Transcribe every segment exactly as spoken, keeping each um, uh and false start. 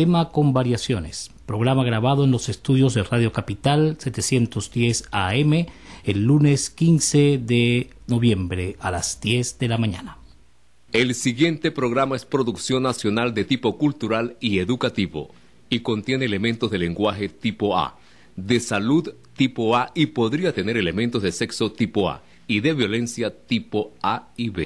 Tema con variaciones, programa grabado en los estudios de Radio Capital setecientos diez A M el lunes quince de noviembre a las diez de la mañana. El siguiente programa es producción nacional de tipo cultural y educativo y contiene elementos de lenguaje tipo A, de salud tipo A y podría tener elementos de sexo tipo A y de violencia tipo A y B.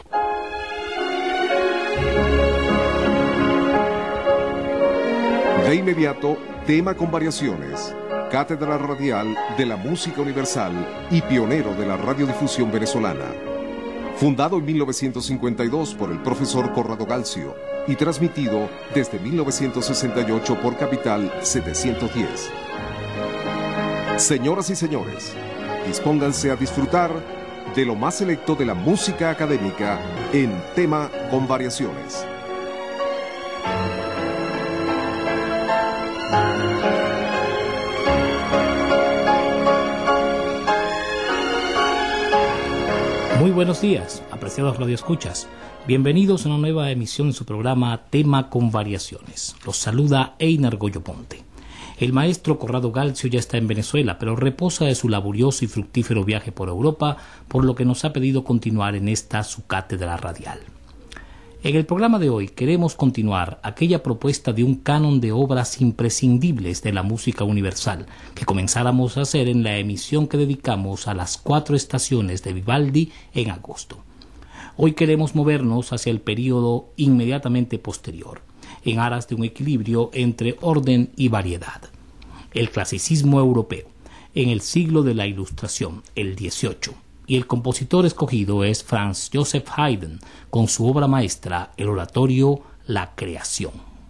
De inmediato, tema con variaciones. Cátedra Radial de la Música Universal y pionero de la radiodifusión venezolana. Fundado en mil novecientos cincuenta y dos por el profesor Corrado Galcio y transmitido desde mil novecientos sesenta y ocho por Capital setecientos diez. Señoras y señores, dispónganse a disfrutar de lo más selecto de la música académica en tema con variaciones. Muy buenos días, apreciados radioescuchas. Bienvenidos a una nueva emisión de su programa Tema con Variaciones. Los saluda Einar Goyo Ponte. El maestro Corrado Galcio ya está en Venezuela, pero reposa de su laborioso y fructífero viaje por Europa, por lo que nos ha pedido continuar en esta su cátedra radial. En el programa de hoy queremos continuar aquella propuesta de un canon de obras imprescindibles de la música universal que comenzáramos a hacer en la emisión que dedicamos a las cuatro estaciones de Vivaldi en agosto. Hoy queremos movernos hacia el período inmediatamente posterior, en aras de un equilibrio entre orden y variedad. El clasicismo europeo, en el siglo de la Ilustración, el dieciocho. Y el compositor escogido es Franz Joseph Haydn, con su obra maestra, el oratorio La Creación.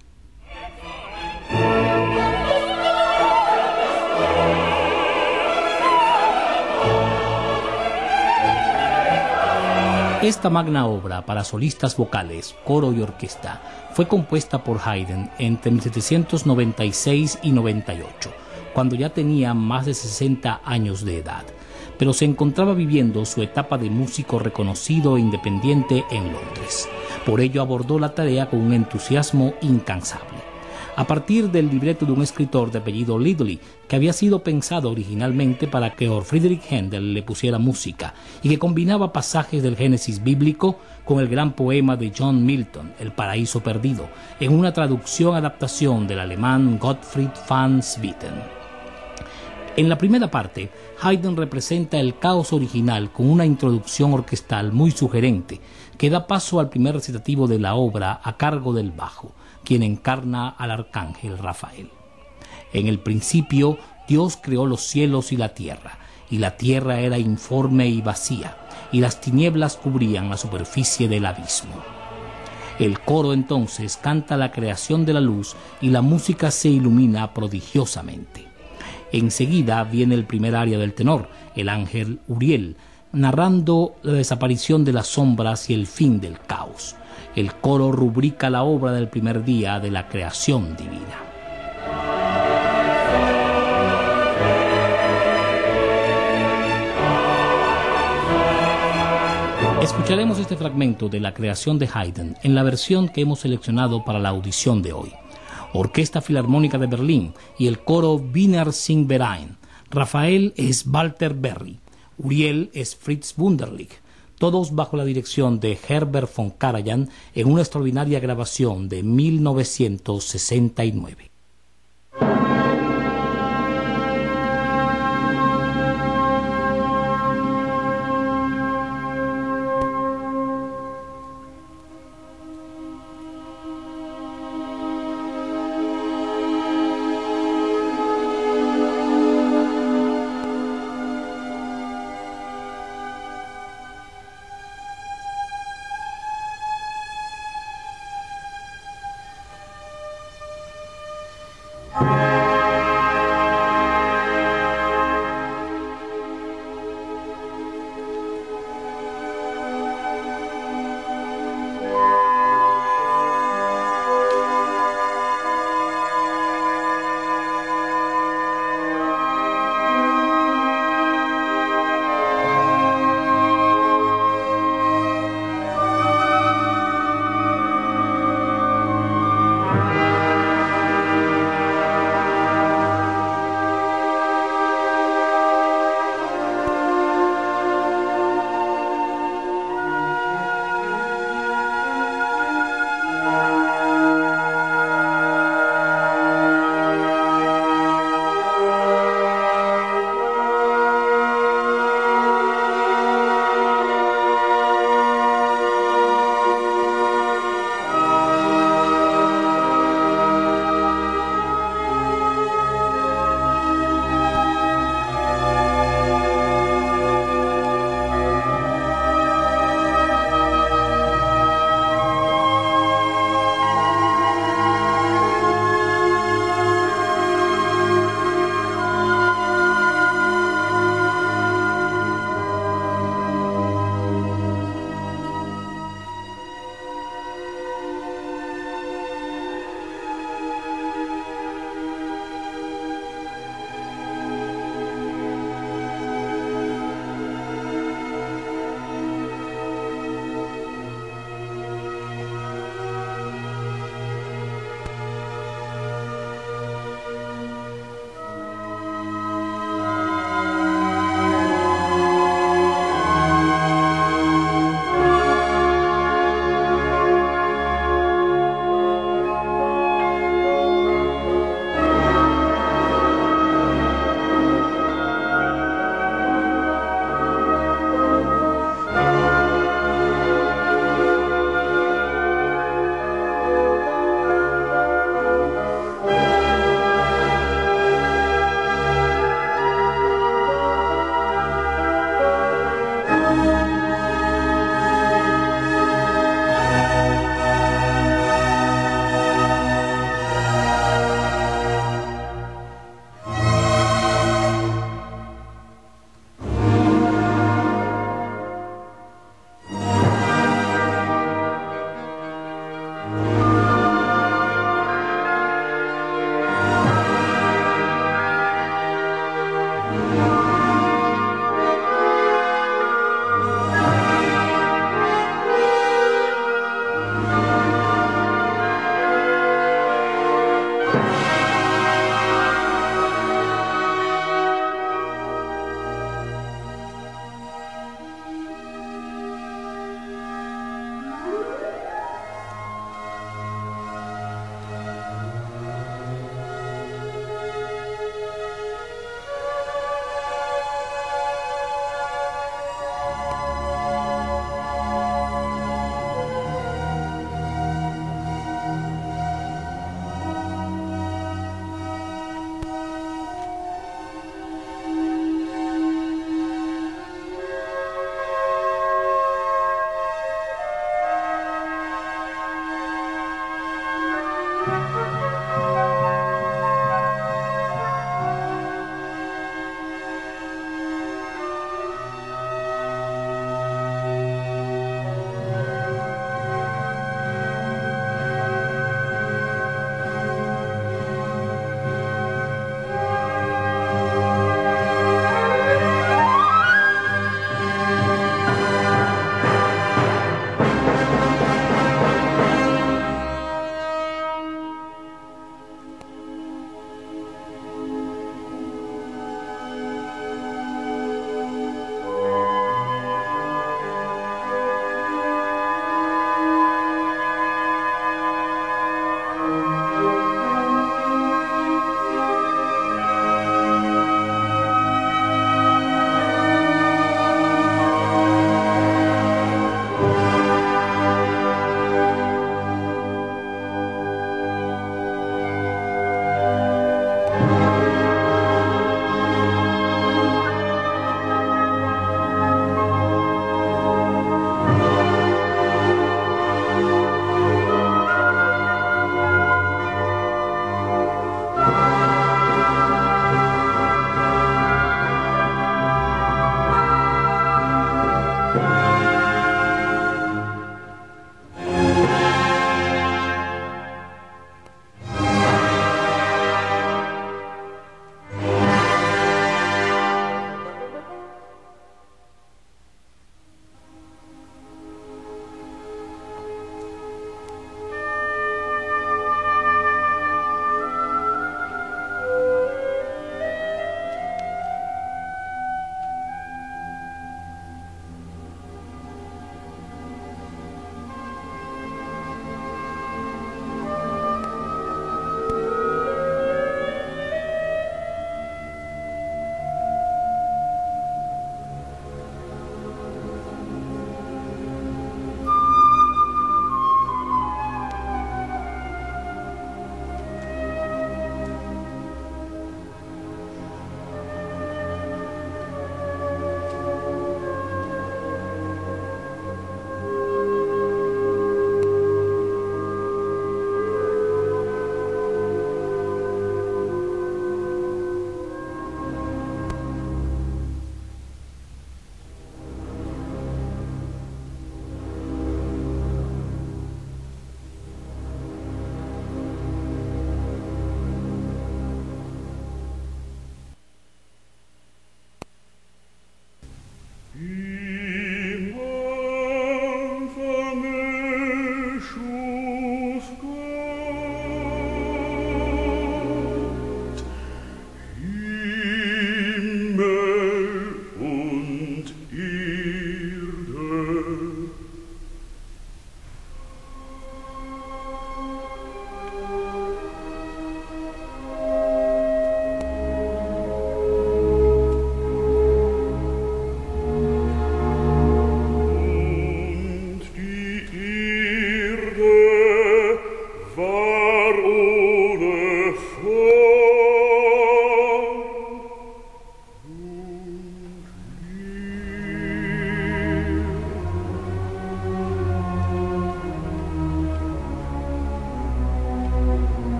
Esta magna obra para solistas vocales, coro y orquesta fue compuesta por Haydn entre mil setecientos noventa y seis y noventa y ocho, cuando ya tenía más de sesenta años de edad, pero se encontraba viviendo su etapa de músico reconocido e independiente en Londres. Por ello abordó la tarea con un entusiasmo incansable. A partir del libreto de un escritor de apellido Lidley, que había sido pensado originalmente para que Georg Friedrich Händel le pusiera música y que combinaba pasajes del Génesis bíblico con el gran poema de John Milton, El Paraíso Perdido, en una traducción-adaptación del alemán Gottfried van Swieten. En la primera parte, Haydn representa el caos original con una introducción orquestal muy sugerente que da paso al primer recitativo de la obra a cargo del bajo, quien encarna al arcángel Rafael. En el principio, Dios creó los cielos y la tierra, y la tierra era informe y vacía, y las tinieblas cubrían la superficie del abismo. El coro entonces canta la creación de la luz y la música se ilumina prodigiosamente. Enseguida viene el primer aria del tenor, el ángel Uriel, narrando la desaparición de las sombras y el fin del caos. El coro rubrica la obra del primer día de la creación divina. Escucharemos este fragmento de la creación de Haydn en la versión que hemos seleccionado para la audición de hoy. Orquesta Filarmónica de Berlín y el coro Wiener Singverein. Rafael es Walter Berry, Uriel es Fritz Wunderlich, todos bajo la dirección de Herbert von Karajan en una extraordinaria grabación de mil novecientos sesenta y nueve.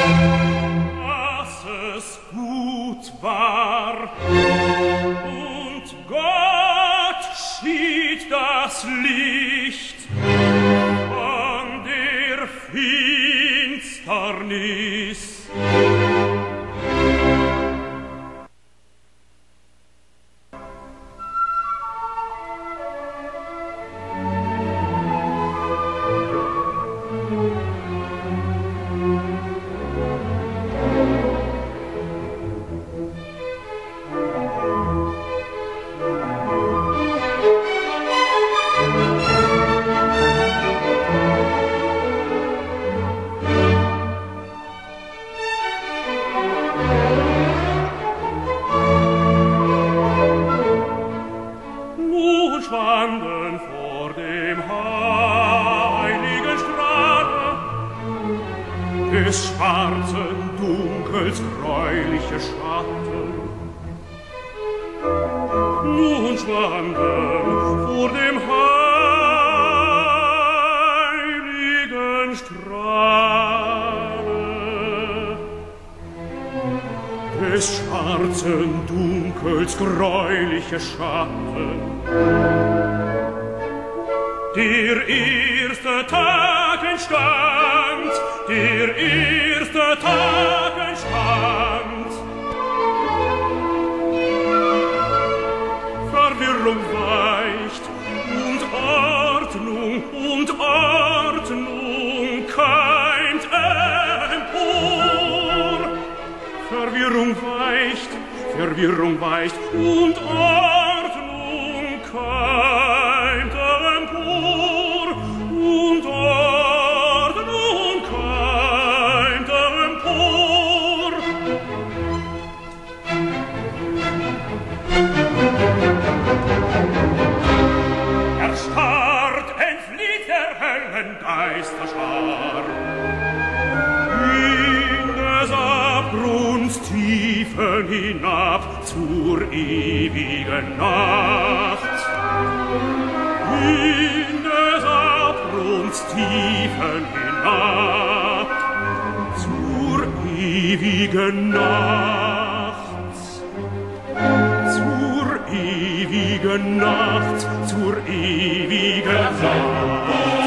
dass es gut war. Und Gott schied das Licht von der Finsternis. Des schwarzen Dunkels gräuliche Schatten. Nun schwanden vor dem heiligen Strahle des schwarzen Dunkels gräuliche Schatten. Der erste Tag entstand, der erste Tag entstand. Verwirrung weicht und Ordnung und Ordnung keimt empor. Verwirrung weicht, Verwirrung weicht und Ordnung keimt empor. Und Ordnung keimt empor. Erstarrt entflieht der hellen Geisterschar in des Abgrunds Tiefen hinab zur ewigen Nacht. In des Abgrunds Tiefen hinab zur ewigen Nacht. Zur ewigen Nacht, zur ewigen Nacht.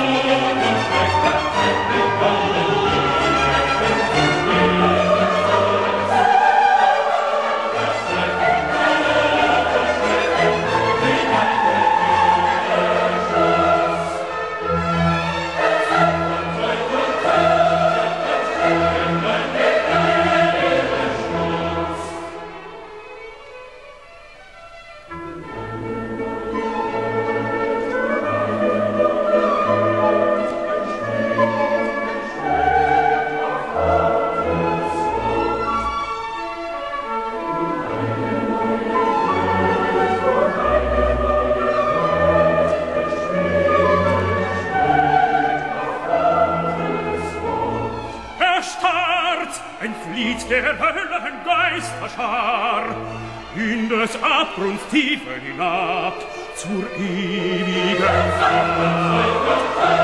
Entflieht der hellen Geisterschar in des Abgrunds Tiefen hinab zur ewigen Nacht.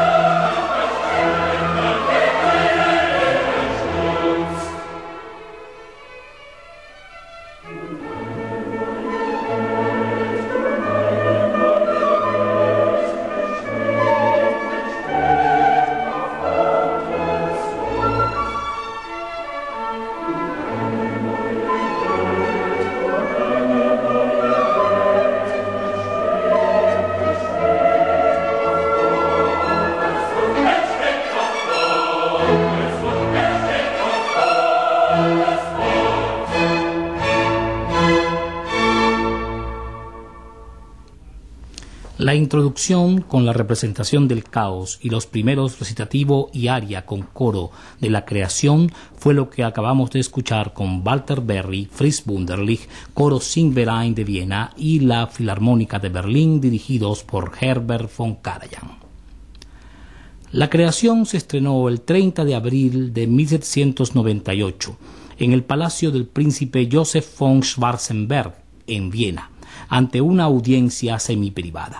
La introducción con la representación del caos y los primeros recitativo y aria con coro de la creación fue lo que acabamos de escuchar con Walter Berry, Fritz Wunderlich, coro Singverein de Viena y la Filarmónica de Berlín dirigidos por Herbert von Karajan. La creación se estrenó el treinta de abril de mil setecientos noventa y ocho en el Palacio del Príncipe Joseph von Schwarzenberg en Viena, ante una audiencia semiprivada.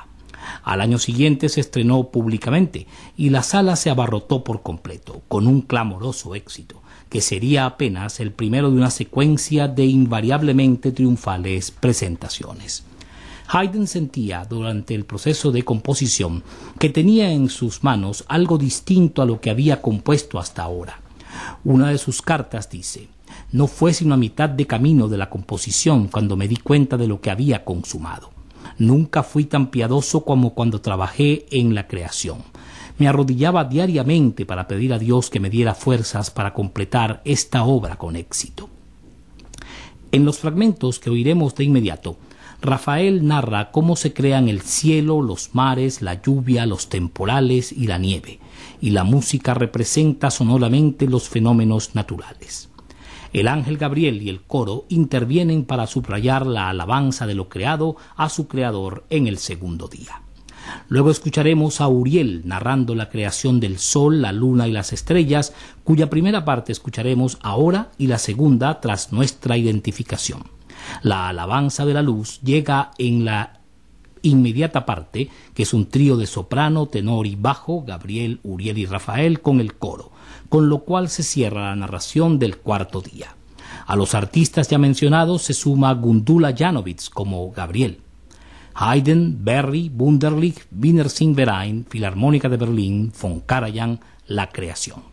Al año siguiente se estrenó públicamente y la sala se abarrotó por completo, con un clamoroso éxito, que sería apenas el primero de una secuencia de invariablemente triunfales presentaciones. Haydn sentía durante el proceso de composición que tenía en sus manos algo distinto a lo que había compuesto hasta ahora. Una de sus cartas dice: «No fue sino a mitad de camino de la composición cuando me di cuenta de lo que había consumado. Nunca fui tan piadoso como cuando trabajé en la creación. Me arrodillaba diariamente para pedir a Dios que me diera fuerzas para completar esta obra con éxito». En los fragmentos que oiremos de inmediato, Rafael narra cómo se crean el cielo, los mares, la lluvia, los temporales y la nieve, y la música representa sonoramente los fenómenos naturales. El ángel Gabriel y el coro intervienen para subrayar la alabanza de lo creado a su creador en el segundo día. Luego escucharemos a Uriel narrando la creación del sol, la luna y las estrellas, cuya primera parte escucharemos ahora y la segunda tras nuestra identificación. La alabanza de la luz llega en la inmediata parte, que es un trío de soprano, tenor y bajo, Gabriel, Uriel y Rafael, con el coro, con lo cual se cierra la narración del cuarto día. A los artistas ya mencionados se suma Gundula Janowitz como Gabriel. Haydn, Berry, Wunderlich, Wiener Singverein, Filarmónica de Berlín, von Karajan, La Creación.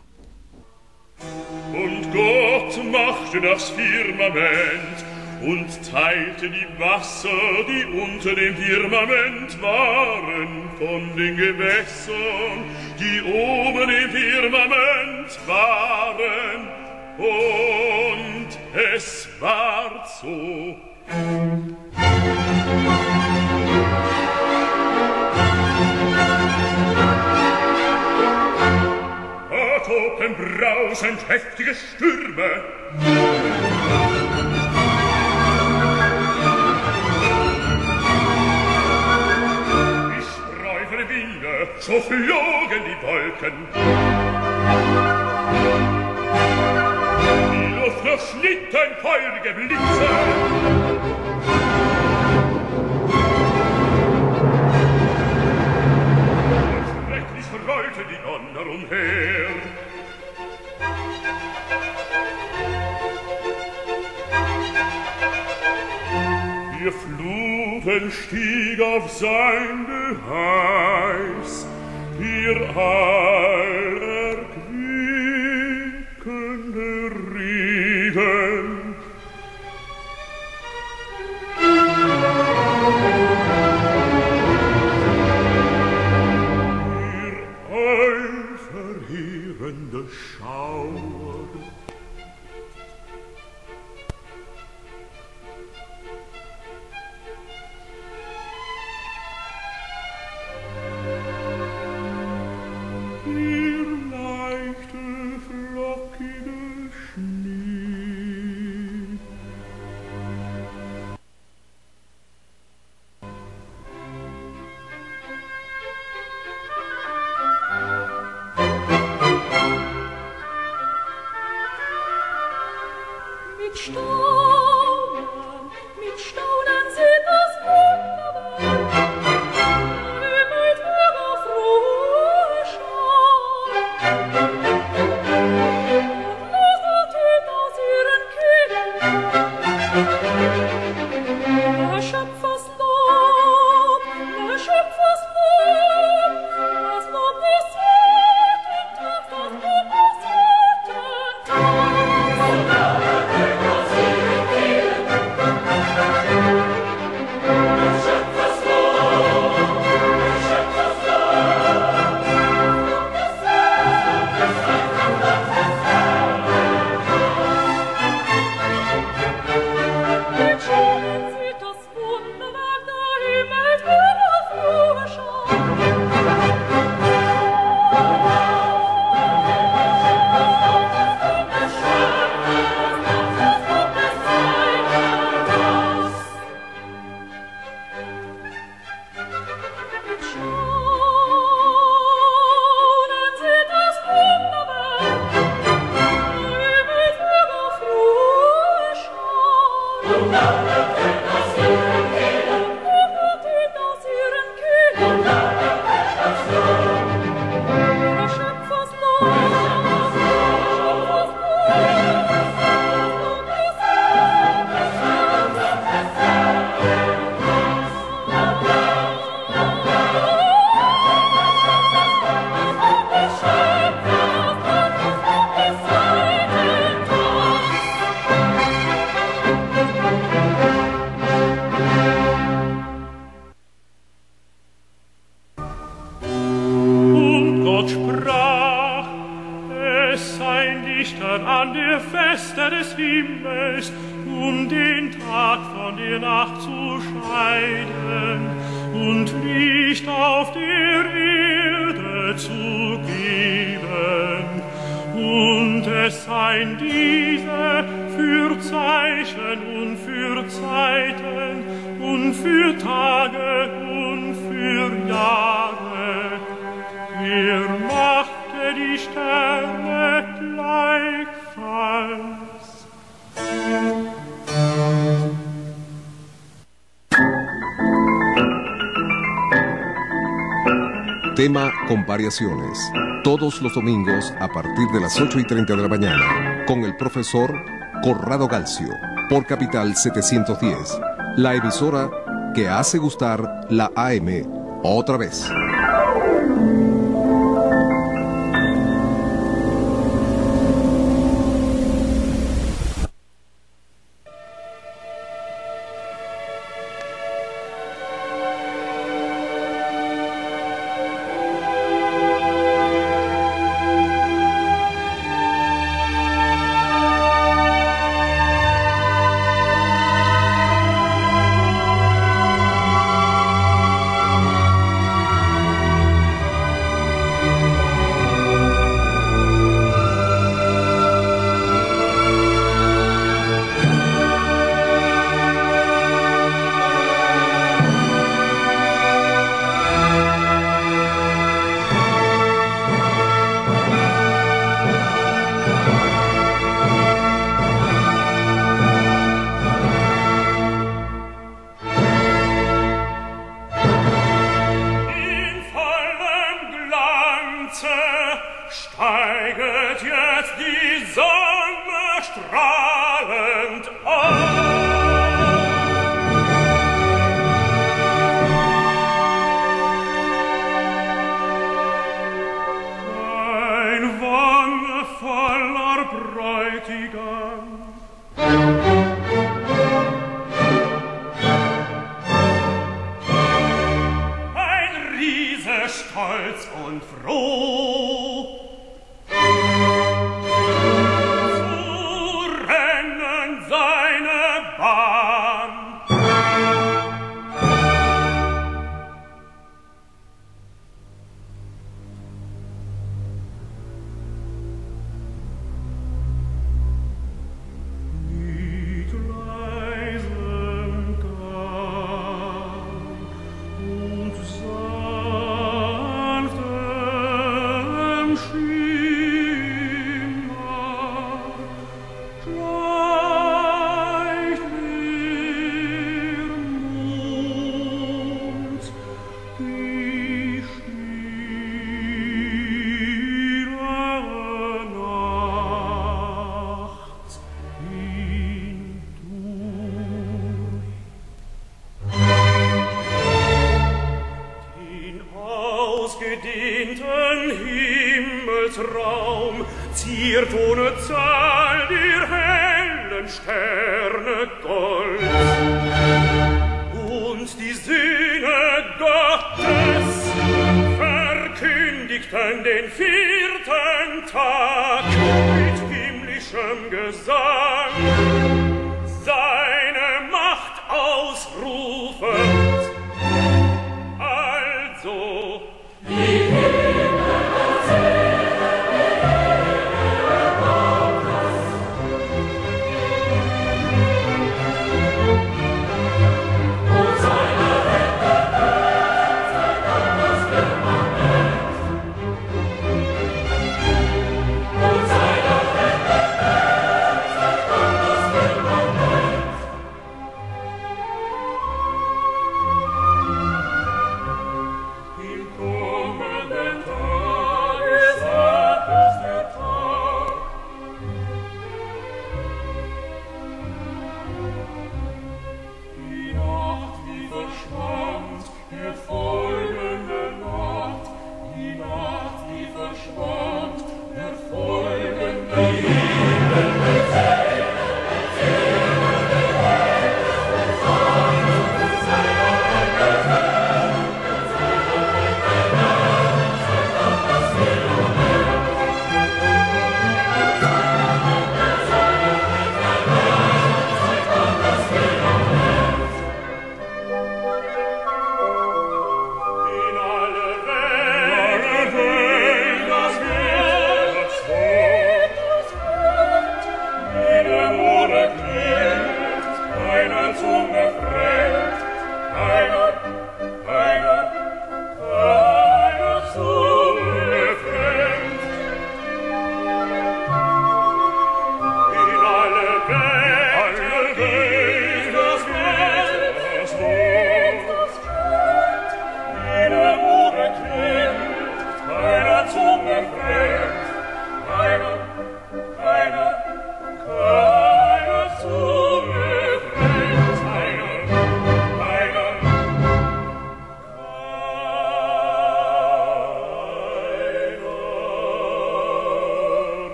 Und Gott machte das Firmament und teilte die Wasser, die unter dem Firmament waren, von den Gewässern, die oben im Firmament waren. Und es ward so. Da tobten brausend heftige Stürme. Die streifende Winde, so flogen die Wolken. Die Luft durchschnitten feurige Blitze. Rollte die Donner umher. Ihr Fluten stieg auf sein Geheiß, ihr allerquickende Regen. Verheerende Schauer. Ihr leichte, flockige Schnee. Mit Staunen, mit Staunen sieht das wunderbar, himmelt höher frohe Schau. Und Wasser tönt aus ihren Kehlen, der Schöpfers Lob, der Schöpfers Lob, das Lob des zweiten Tags, das Lob des zweiten Tags. Nächten an der Feste des Himmels, um den Tag von der Nacht zu scheiden und Licht auf der Erde zu geben. Und es seien diese für Zeichen und für Zeiten und für Tage und für Jahre. Er machte die Sterne gleichfalls. Tema con variaciones. Todos los domingos a partir de las ocho y treinta de la mañana con el profesor Corrado Galcio por Capital setecientos diez, la emisora que hace gustar la A M otra vez.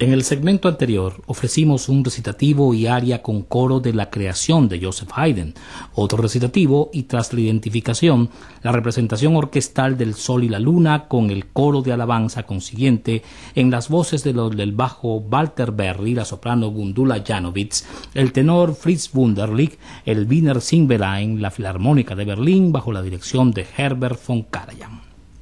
En el segmento anterior ofrecimos un recitativo y aria con coro de la creación de Joseph Haydn, otro recitativo y tras la identificación, la representación orquestal del Sol y la Luna con el coro de alabanza consiguiente en las voces de los del bajo Walter Berry, la soprano Gundula Janowitz, el tenor Fritz Wunderlich, el Wiener Singverein, la Filarmónica de Berlín bajo la dirección de Herbert von Karajan.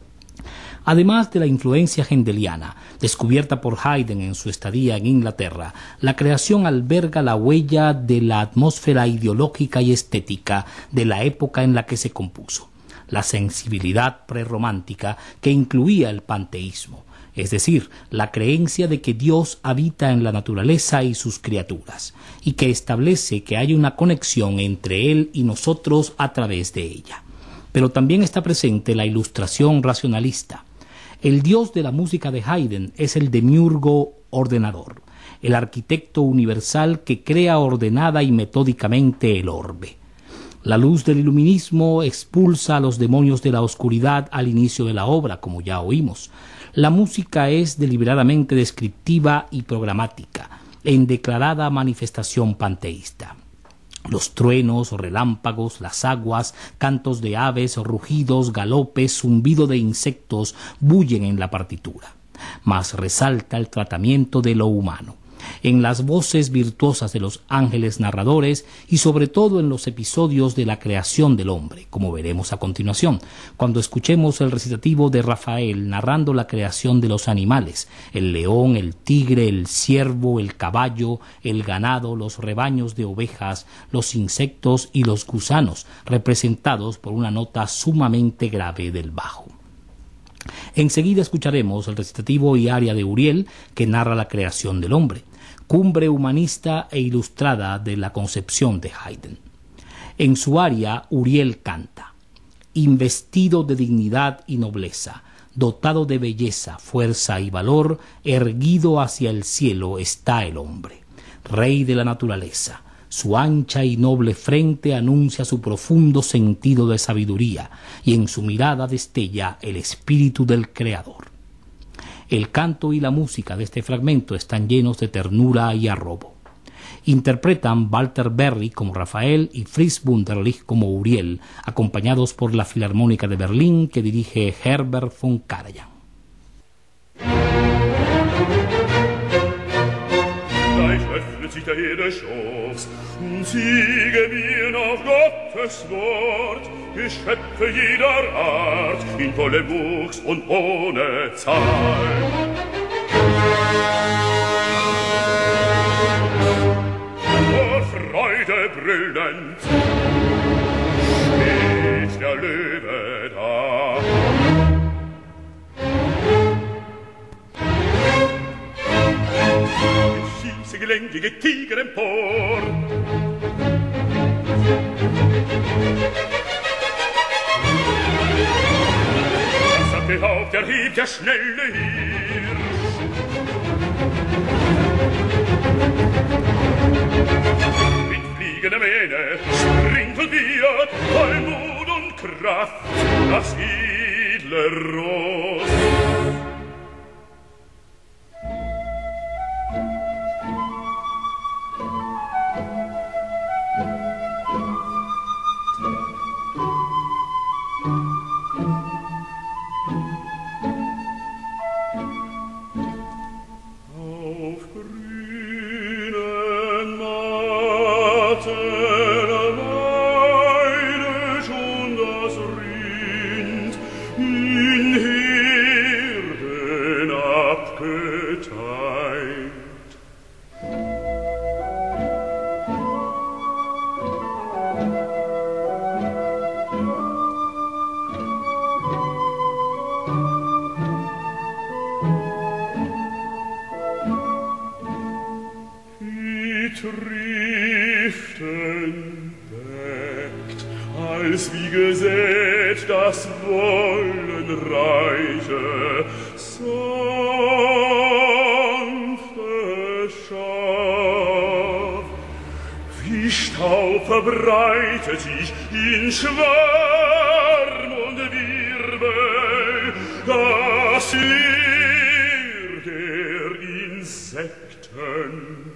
Además de la influencia hendeliana, descubierta por Haydn en su estadía en Inglaterra, la creación alberga la huella de la atmósfera ideológica y estética de la época en la que se compuso, la sensibilidad prerromántica que incluía el panteísmo, es decir, la creencia de que Dios habita en la naturaleza y sus criaturas, y que establece que hay una conexión entre Él y nosotros a través de ella. Pero también está presente la ilustración racionalista. El dios de la música de Haydn es el demiurgo ordenador, el arquitecto universal que crea ordenada y metódicamente el orbe. La luz del iluminismo expulsa a los demonios de la oscuridad al inicio de la obra, como ya oímos. La música es deliberadamente descriptiva y programática, en declarada manifestación panteísta. Los truenos, relámpagos, las aguas, cantos de aves, rugidos, galopes, zumbido de insectos bullen en la partitura, mas resalta el tratamiento de lo humano, en las voces virtuosas de los ángeles narradores y sobre todo en los episodios de la creación del hombre, como veremos a continuación, cuando escuchemos el recitativo de Rafael narrando la creación de los animales, el león, el tigre, el ciervo, el caballo, el ganado, los rebaños de ovejas, los insectos y los gusanos, representados por una nota sumamente grave del bajo. Enseguida escucharemos el recitativo y aria de Uriel, que narra la creación del hombre, cumbre humanista e ilustrada de la concepción de Haydn. En su aria, Uriel canta: investido de dignidad y nobleza, dotado de belleza, fuerza y valor, erguido hacia el cielo está el hombre, rey de la naturaleza. Su ancha y noble frente anuncia su profundo sentido de sabiduría y en su mirada destella el espíritu del Creador. El canto y la música de este fragmento están llenos de ternura y arrobo. Interpretan Walter Berry como Rafael y Fritz Wunderlich como Uriel, acompañados por la Filarmónica de Berlín que dirige Herbert von Karajan. Sich der Erde Schoß, und siege mir auf Gottes Wort, Geschöpfe jeder Art, in vollem Wuchs und ohne Zahl. Vor Freude brüllend steht der Löwe da. Gelenkige Tiger empor. Das hat gehaucht, er hebt der schnelle Hirsch. Mit fliegender Mähne springt und wird voll Mut und Kraft das edle Ross. Schriften deckt, als wie gesät das wollenreiche, sanfte Schaf. Wie Staub verbreitet sich in Schwarm und Wirbel das Leer der Insekten. Menschen.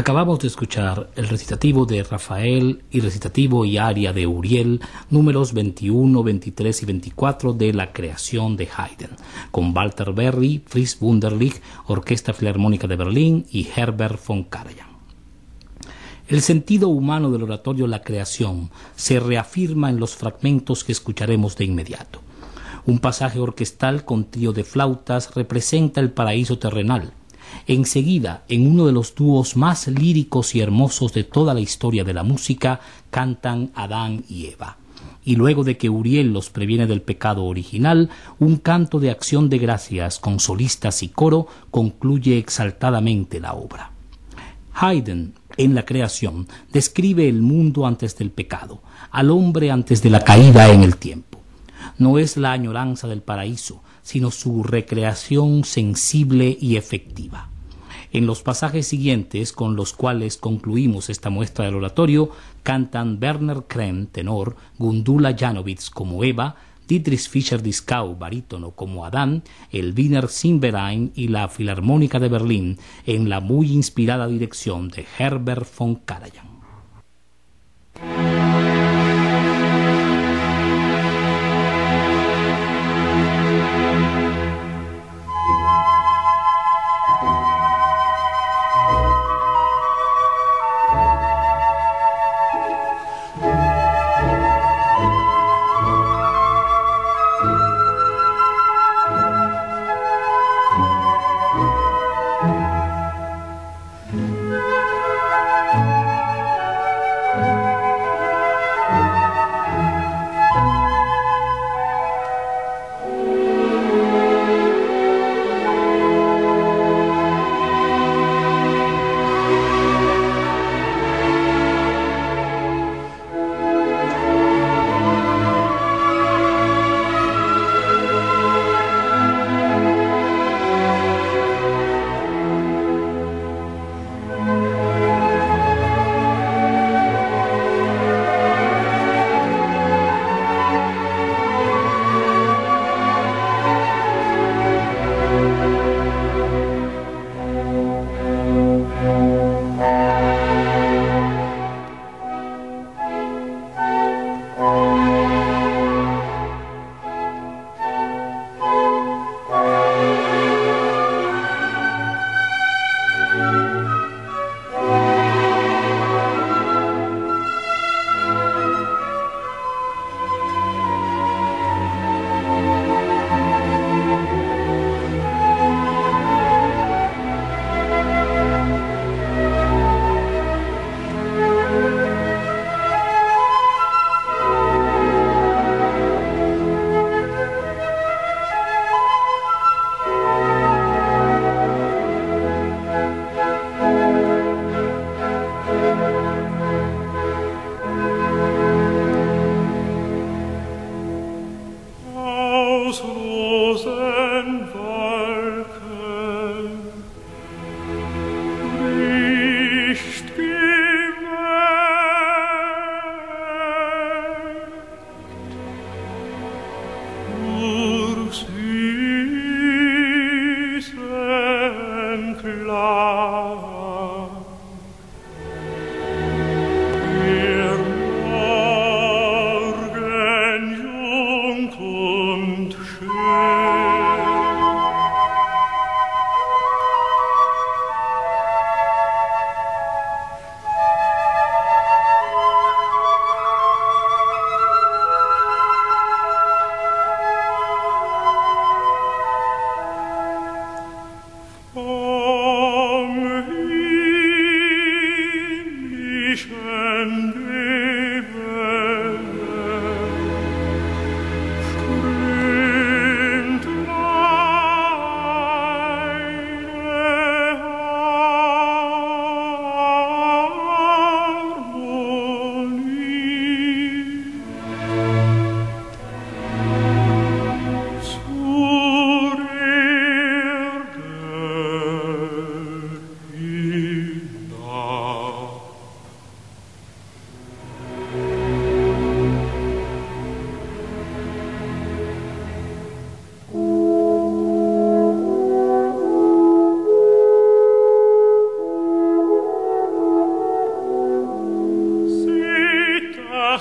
Acabamos de escuchar el recitativo de Rafael y recitativo y aria de Uriel, números veintiuno, veintitrés y veinticuatro de La creación de Haydn, con Walter Berry, Fritz Wunderlich, Orquesta Filarmónica de Berlín y Herbert von Karajan. El sentido humano del oratorio La creación se reafirma en los fragmentos que escucharemos de inmediato. Un pasaje orquestal con trío de flautas representa el paraíso terrenal. Enseguida, en uno de los dúos más líricos y hermosos de toda la historia de la música, cantan Adán y Eva. Y luego de que Uriel los previene del pecado original, un canto de acción de gracias con solistas y coro concluye exaltadamente la obra. Haydn, en La creación, describe el mundo antes del pecado, al hombre antes de la caída en el tiempo. No es la añoranza del paraíso, sino su recreación sensible y efectiva. En los pasajes siguientes, con los cuales concluimos esta muestra del oratorio, cantan Werner Krenn, tenor, Gundula Janowitz como Eva, Dietrich Fischer-Dieskau, barítono, como Adán, el Wiener Symverein y la Filarmónica de Berlín, en la muy inspirada dirección de Herbert von Karajan. Thank you.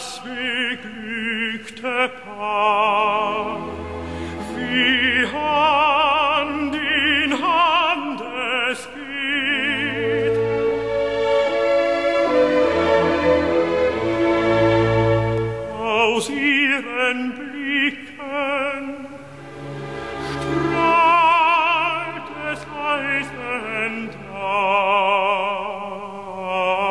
das beglückte Paar, wie Hand in Hand es geht. Aus ihren Blicken strahlt des heisen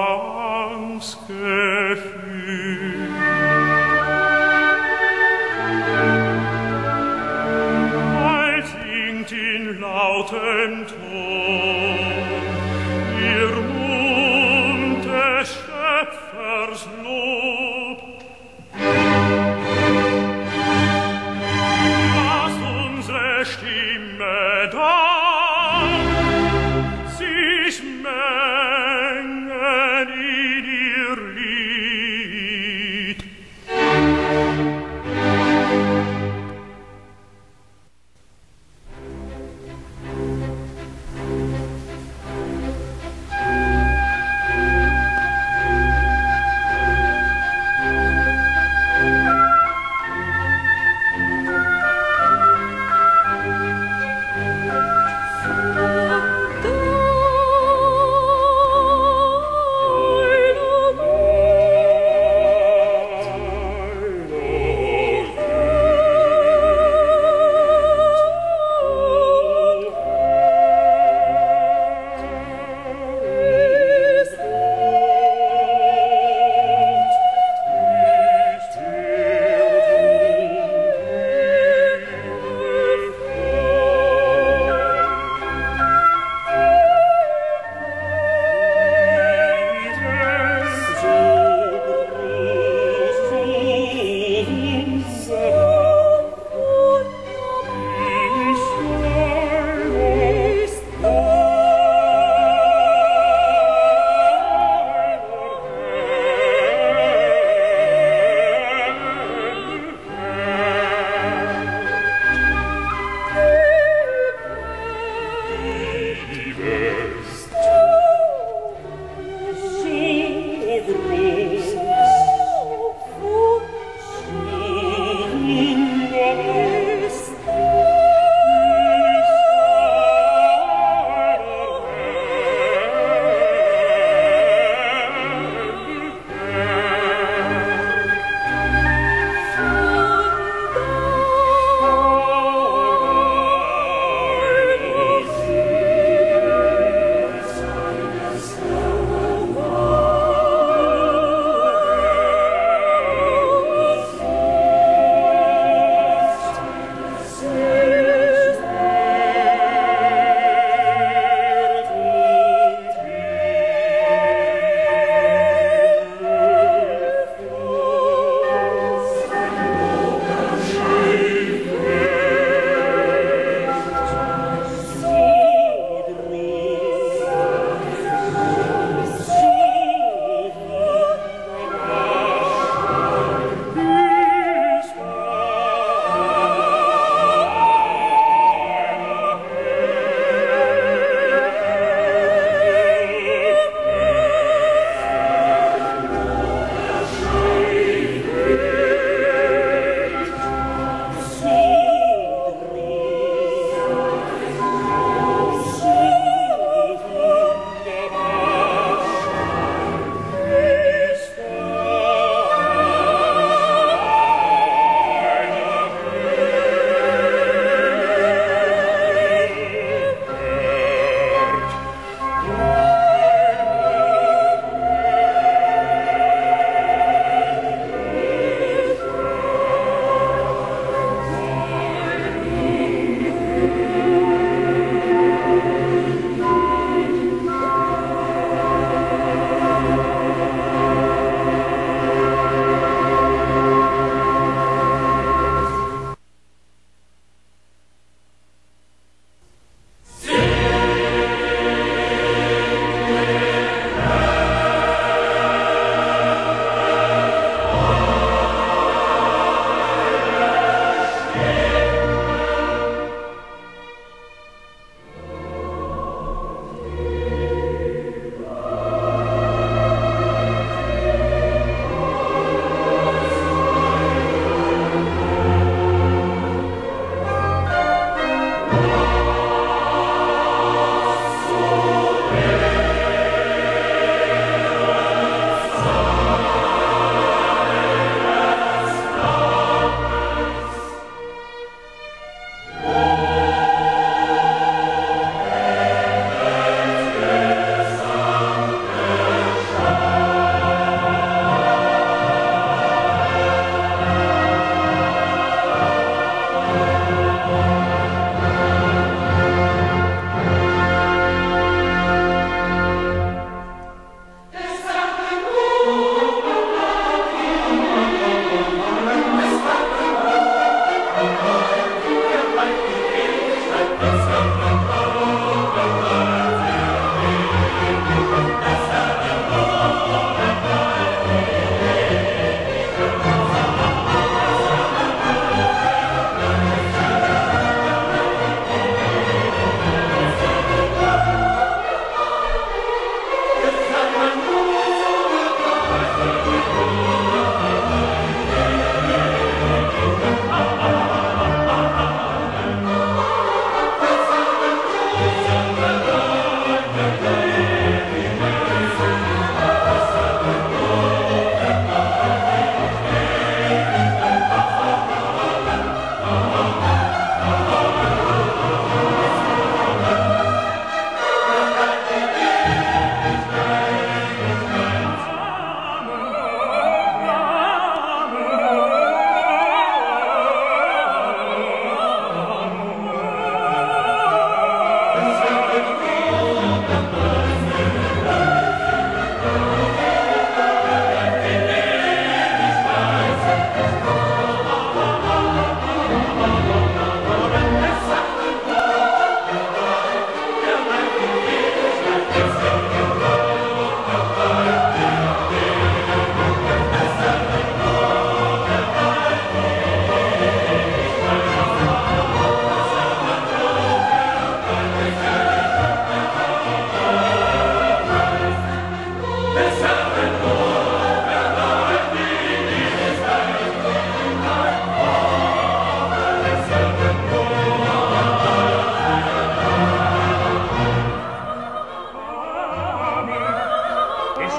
Trangsgefühl.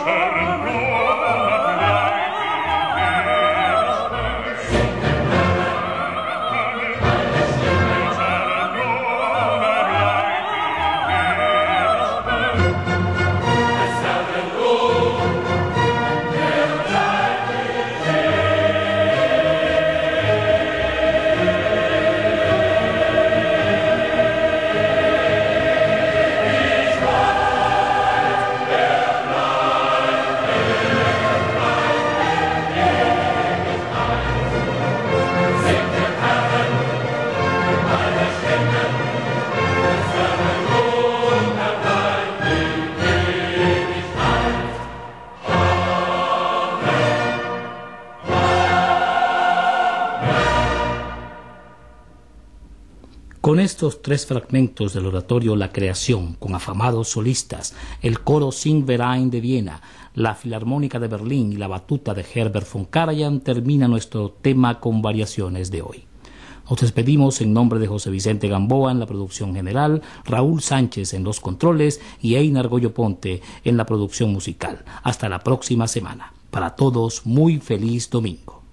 Con estos tres fragmentos del oratorio La Creación, con afamados solistas, el coro Singverein de Viena, la Filarmónica de Berlín y la batuta de Herbert von Karajan, termina nuestro tema con variaciones de hoy. Nos despedimos en nombre de José Vicente Gamboa en la producción general, Raúl Sánchez en los controles y Einar Goyo Ponte en la producción musical. Hasta la próxima semana. Para todos, muy feliz domingo.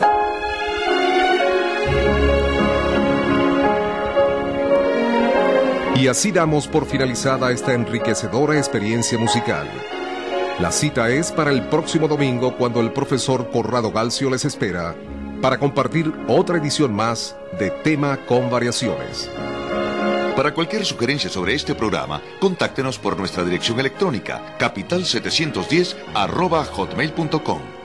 Y así damos por finalizada esta enriquecedora experiencia musical. La cita es para el próximo domingo, cuando el profesor Corrado Galcio les espera para compartir otra edición más de Tema con Variaciones. Para cualquier sugerencia sobre este programa, contáctenos por nuestra dirección electrónica capital setecientos diez arroba hotmail punto com.